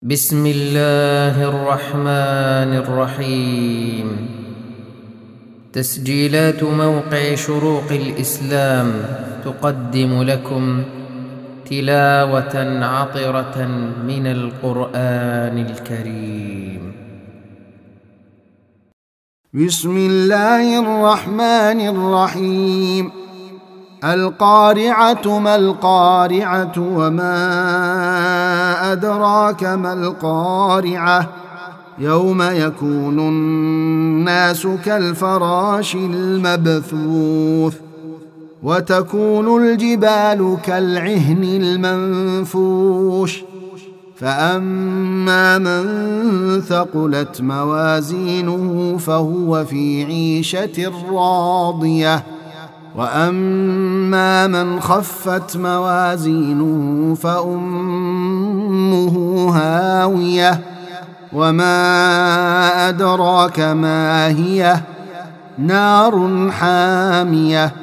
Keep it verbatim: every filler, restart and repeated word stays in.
بسم الله الرحمن الرحيم. تسجيلات موقع شروق الإسلام تقدم لكم تلاوة عطرة من القرآن الكريم. بسم الله الرحمن الرحيم. القارعة ما القارعة وما أدراك ما القارعة يوم يكون الناس كالفراش المبثوث وتكون الجبال كالعهن المنفوش فأما من ثقلت موازينه فهو في عيشة راضية وأما من خفت موازينه فأمه هاوية وما أدراك ما هي نار حامية